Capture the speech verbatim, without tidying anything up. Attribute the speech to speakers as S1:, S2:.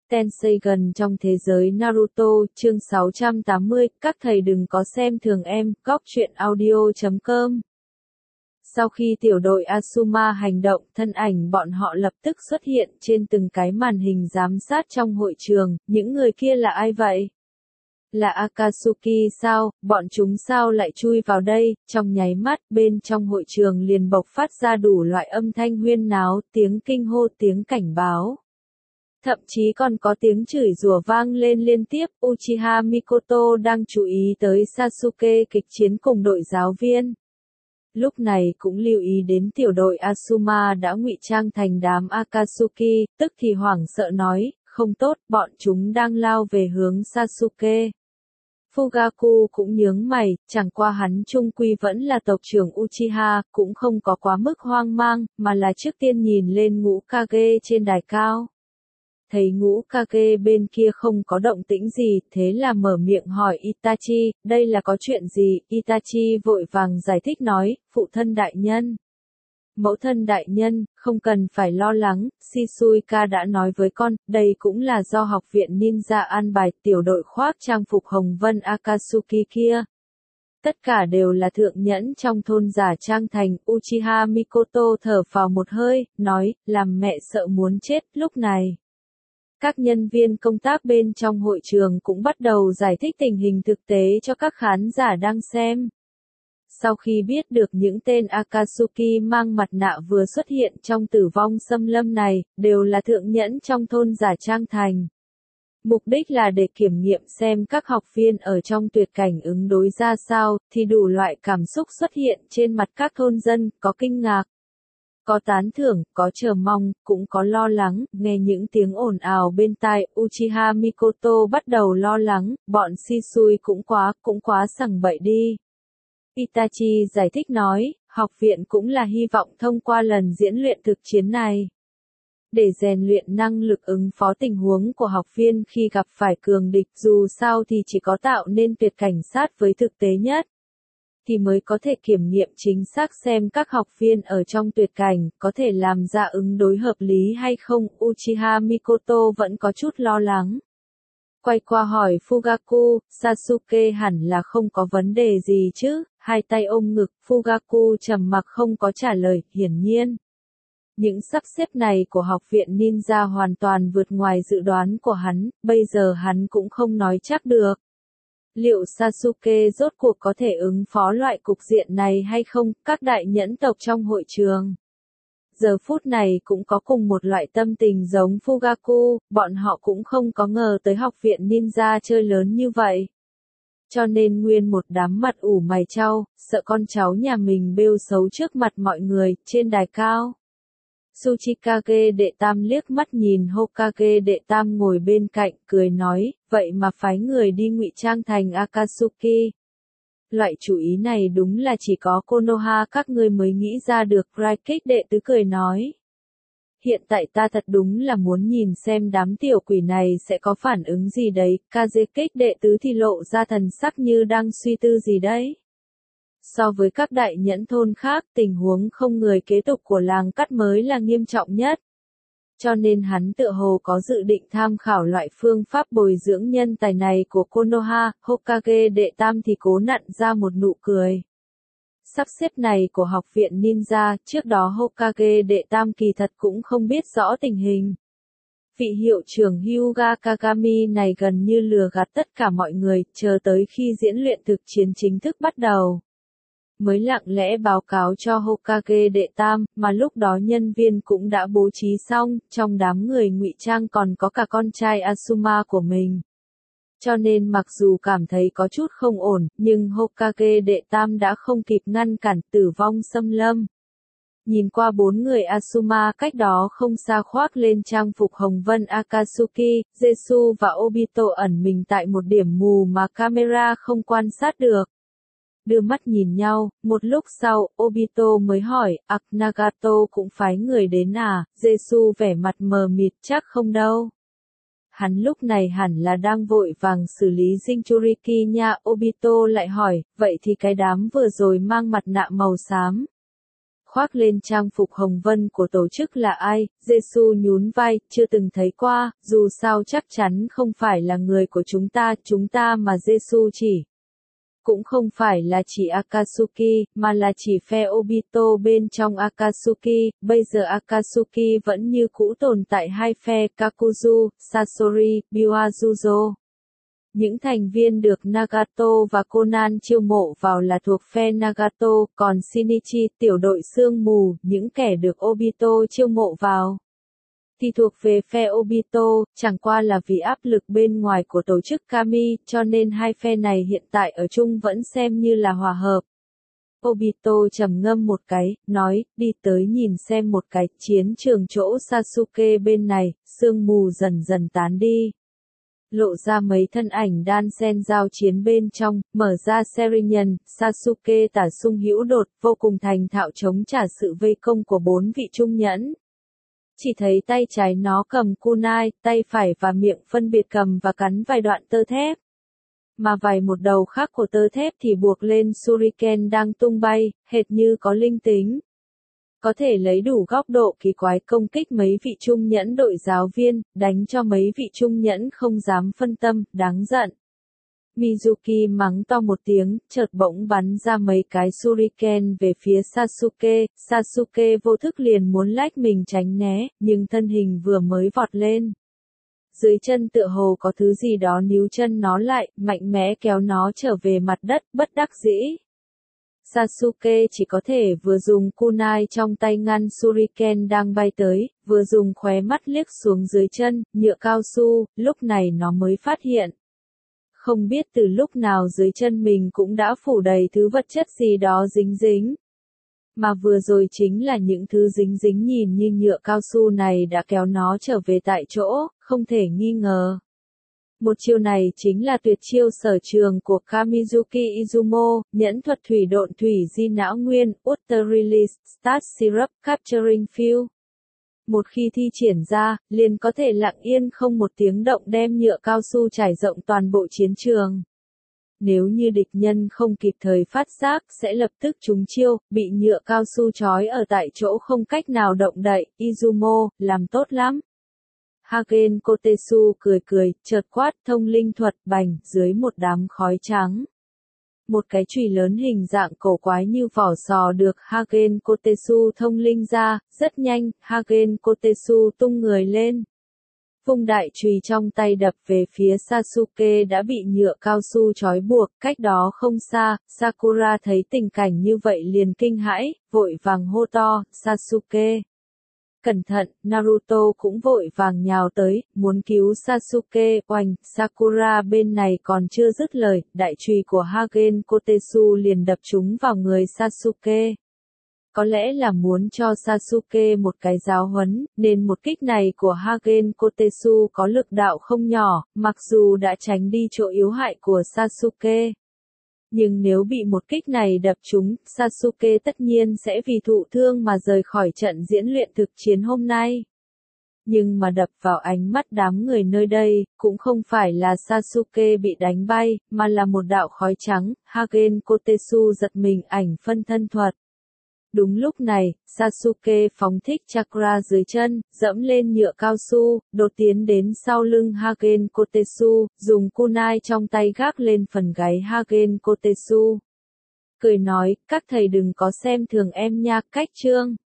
S1: Tensei gần trong thế giới Naruto, chương sáu trăm tám mươi, các thầy đừng có xem thường em, góc truyện audio chấm com. Sau khi tiểu đội Asuma hành động, thân ảnh bọn họ lập tức xuất hiện trên từng cái màn hình giám sát trong hội trường, những người kia là ai vậy? Là Akatsuki sao, bọn chúng sao lại chui vào đây, trong nháy mắt, bên trong hội trường liền bộc phát ra đủ loại âm thanh huyên náo, tiếng kinh hô, tiếng cảnh báo. Thậm chí còn có tiếng chửi rủa vang lên liên tiếp, Uchiha Mikoto đang chú ý tới Sasuke kịch chiến cùng đội giáo viên. Lúc này cũng lưu ý đến tiểu đội Asuma đã ngụy trang thành đám Akatsuki, tức thì hoảng sợ nói, không tốt, bọn chúng đang lao về hướng Sasuke. Fugaku cũng nhướng mày, chẳng qua hắn chung quy vẫn là tộc trưởng Uchiha, cũng không có quá mức hoang mang, mà là trước tiên nhìn lên ngũ Kage trên đài cao. Thấy ngũ Kage bên kia không có động tĩnh gì, thế là mở miệng hỏi Itachi, đây là có chuyện gì? Itachi vội vàng giải thích nói, phụ thân đại nhân. Mẫu thân đại nhân, không cần phải lo lắng, Shisuika đã nói với con, đây cũng là do học viện ninja an bài tiểu đội khoác trang phục hồng vân Akatsuki kia. Tất cả đều là thượng nhẫn trong thôn giả trang thành, Uchiha Mikoto thở phào một hơi, nói, làm mẹ sợ muốn chết, lúc này. Các nhân viên công tác bên trong hội trường cũng bắt đầu giải thích tình hình thực tế cho các khán giả đang xem. Sau khi biết được những tên Akatsuki mang mặt nạ vừa xuất hiện trong tử vong xâm lâm này, đều là thượng nhẫn trong thôn giả trang thành. Mục đích là để kiểm nghiệm xem các học viên ở trong tuyệt cảnh ứng đối ra sao, thì đủ loại cảm xúc xuất hiện trên mặt các thôn dân, có kinh ngạc, có tán thưởng, có chờ mong, cũng có lo lắng, nghe những tiếng ồn ào bên tai, Uchiha Mikoto bắt đầu lo lắng, bọn Shisui cũng quá, cũng quá sằng bậy đi. Itachi giải thích nói, học viện cũng là hy vọng thông qua lần diễn luyện thực chiến này. Để rèn luyện năng lực ứng phó tình huống của học viên khi gặp phải cường địch, dù sao thì chỉ có tạo nên tuyệt cảnh sát với thực tế nhất, thì mới có thể kiểm nghiệm chính xác xem các học viên ở trong tuyệt cảnh có thể làm ra ứng đối hợp lý hay không. Uchiha Mikoto vẫn có chút lo lắng. Quay qua hỏi Fugaku, Sasuke hẳn là không có vấn đề gì chứ, hai tay ôm ngực, Fugaku trầm mặc không có trả lời, hiển nhiên. Những sắp xếp này của học viện ninja hoàn toàn vượt ngoài dự đoán của hắn, bây giờ hắn cũng không nói chắc được. Liệu Sasuke rốt cuộc có thể ứng phó loại cục diện này hay không, các đại nhẫn tộc trong hội trường. Giờ phút này cũng có cùng một loại tâm tình giống Fugaku, bọn họ cũng không có ngờ tới học viện ninja chơi lớn như vậy. Cho nên nguyên một đám mặt ủ mày chau, sợ con cháu nhà mình bêu xấu trước mặt mọi người, trên đài cao. Tsuchikage đệ tam liếc mắt nhìn Hokage đệ tam ngồi bên cạnh, cười nói, vậy mà phái người đi ngụy trang thành Akatsuki. Loại chủ ý này đúng là chỉ có Konoha các ngươi mới nghĩ ra được, Raikage đệ tứ cười nói. Hiện tại ta thật đúng là muốn nhìn xem đám tiểu quỷ này sẽ có phản ứng gì đấy, Kazekage đệ tứ thì lộ ra thần sắc như đang suy tư gì đấy. So với các đại nhẫn thôn khác, tình huống không người kế tục của làng cắt mới là nghiêm trọng nhất. Cho nên hắn tựa hồ có dự định tham khảo loại phương pháp bồi dưỡng nhân tài này của Konoha. Hokage đệ tam thì cố nặn ra một nụ cười. Sắp xếp này của học viện ninja, trước đó Hokage đệ tam kỳ thật cũng không biết rõ tình hình. Vị hiệu trưởng Hyuga Kagami này gần như lừa gạt tất cả mọi người, chờ tới khi diễn luyện thực chiến chính thức bắt đầu. Mới lặng lẽ báo cáo cho Hokage đệ tam, mà lúc đó nhân viên cũng đã bố trí xong, trong đám người ngụy trang còn có cả con trai Asuma của mình. Cho nên mặc dù cảm thấy có chút không ổn, nhưng Hokage đệ tam đã không kịp ngăn cản, tử vong xâm lâm. Nhìn qua bốn người Asuma cách đó không xa khoác lên trang phục hồng vân Akatsuki, Jesu và Obito ẩn mình tại một điểm mù mà camera không quan sát được. Đưa mắt nhìn nhau, một lúc sau, Obito mới hỏi, Ặc Nagato cũng phái người đến à, Jesu vẻ mặt mờ mịt, chắc không đâu. Hắn lúc này hẳn là đang vội vàng xử lý Jinchuriki nha. Obito lại hỏi, vậy thì cái đám vừa rồi mang mặt nạ màu xám. khoác lên trang phục hồng vân của tổ chức là ai? Giê-xu nhún vai, chưa từng thấy qua, dù sao chắc chắn không phải là người của chúng ta, chúng ta mà Giê-xu chỉ. Cũng không phải là chỉ Akatsuki, mà là chỉ phe Obito bên trong Akatsuki, bây giờ Akatsuki vẫn như cũ tồn tại hai phe Kakuzu, Sasori, Byakuzo. Những thành viên được Nagato và Conan chiêu mộ vào là thuộc phe Nagato, còn Shinichi, tiểu đội sương mù, những kẻ được Obito chiêu mộ vào thì thuộc về phe Obito, chẳng qua là vì áp lực bên ngoài của tổ chức Kami, cho nên hai phe này hiện tại ở chung vẫn xem như là hòa hợp. Obito trầm ngâm một cái, nói, đi tới nhìn xem một cái, chiến trường chỗ Sasuke bên này, sương mù dần dần tán đi. Lộ ra mấy thân ảnh đan xen giao chiến bên trong, mở ra Serinhân, Sasuke tả sung hữu đột, vô cùng thành thạo chống trả sự vây công của bốn vị trung nhẫn. Chỉ thấy tay trái nó cầm kunai, tay phải và miệng phân biệt cầm và cắn vài đoạn tơ thép. Mà vài một đầu khác của tơ thép thì buộc lên shuriken đang tung bay, hệt như có linh tính. Có thể lấy đủ góc độ kỳ quái công kích mấy vị trung nhẫn đội giáo viên, đánh cho mấy vị trung nhẫn không dám phân tâm, đáng giận. Mizuki mắng to một tiếng, chợt bỗng bắn ra mấy cái shuriken về phía Sasuke, Sasuke vô thức liền muốn lách mình tránh né, nhưng thân hình vừa mới vọt lên. Dưới chân tựa hồ có thứ gì đó níu chân nó lại, mạnh mẽ kéo nó trở về mặt đất, bất đắc dĩ. Sasuke chỉ có thể vừa dùng kunai trong tay ngăn shuriken đang bay tới, vừa dùng khóe mắt liếc xuống dưới chân, nhựa cao su, lúc này nó mới phát hiện. Không biết từ lúc nào dưới chân mình cũng đã phủ đầy thứ vật chất gì đó dính dính. Mà vừa rồi chính là những thứ dính dính nhìn như nhựa cao su này đã kéo nó trở về tại chỗ, không thể nghi ngờ. Một chiêu này chính là tuyệt chiêu sở trường của Kamizuki Izumo, nhẫn thuật thủy độn thủy di não nguyên, Water Release, Start Syrup, Capturing Fuel. Một khi thi triển ra, liền có thể lặng yên không một tiếng động đem nhựa cao su trải rộng toàn bộ chiến trường. Nếu như địch nhân không kịp thời phát giác, sẽ lập tức trúng chiêu, bị nhựa cao su trói ở tại chỗ không cách nào động đậy. Izumo, làm tốt lắm. Hagen Kotetsu cười cười, chợt quát thông linh thuật, bành, dưới một đám khói trắng. Một cái chùy lớn hình dạng cổ quái như vỏ sò được Hagen Kotetsu thông linh ra, rất nhanh, Hagen Kotetsu tung người lên. Vung đại chùy trong tay đập về phía Sasuke đã bị nhựa cao su trói buộc, cách đó không xa, Sakura thấy tình cảnh như vậy liền kinh hãi, vội vàng hô to, Sasuke. Cẩn thận, Naruto cũng vội vàng nhào tới, muốn cứu Sasuke, oanh, Sakura bên này còn chưa dứt lời, đại chùy của Hagen Kotetsu liền đập trúng vào người Sasuke. Có lẽ là muốn cho Sasuke một cái giáo huấn, nên một kích này của Hagen Kotetsu có lực đạo không nhỏ, mặc dù đã tránh đi chỗ yếu hại của Sasuke. Nhưng nếu bị một kích này đập trúng, Sasuke tất nhiên sẽ vì thụ thương mà rời khỏi trận diễn luyện thực chiến hôm nay. Nhưng mà đập vào ánh mắt đám người nơi đây, cũng không phải là Sasuke bị đánh bay, mà là một đạo khói trắng, Hagen Kotetsu giật mình ảnh phân thân thuật. Đúng lúc này, Sasuke phóng thích chakra dưới chân, dẫm lên nhựa cao su, đột tiến đến sau lưng Hagen Kotetsu, dùng kunai trong tay gác lên phần gáy Hagen Kotetsu. Cười nói, các thầy đừng có xem thường em nha, cách chương.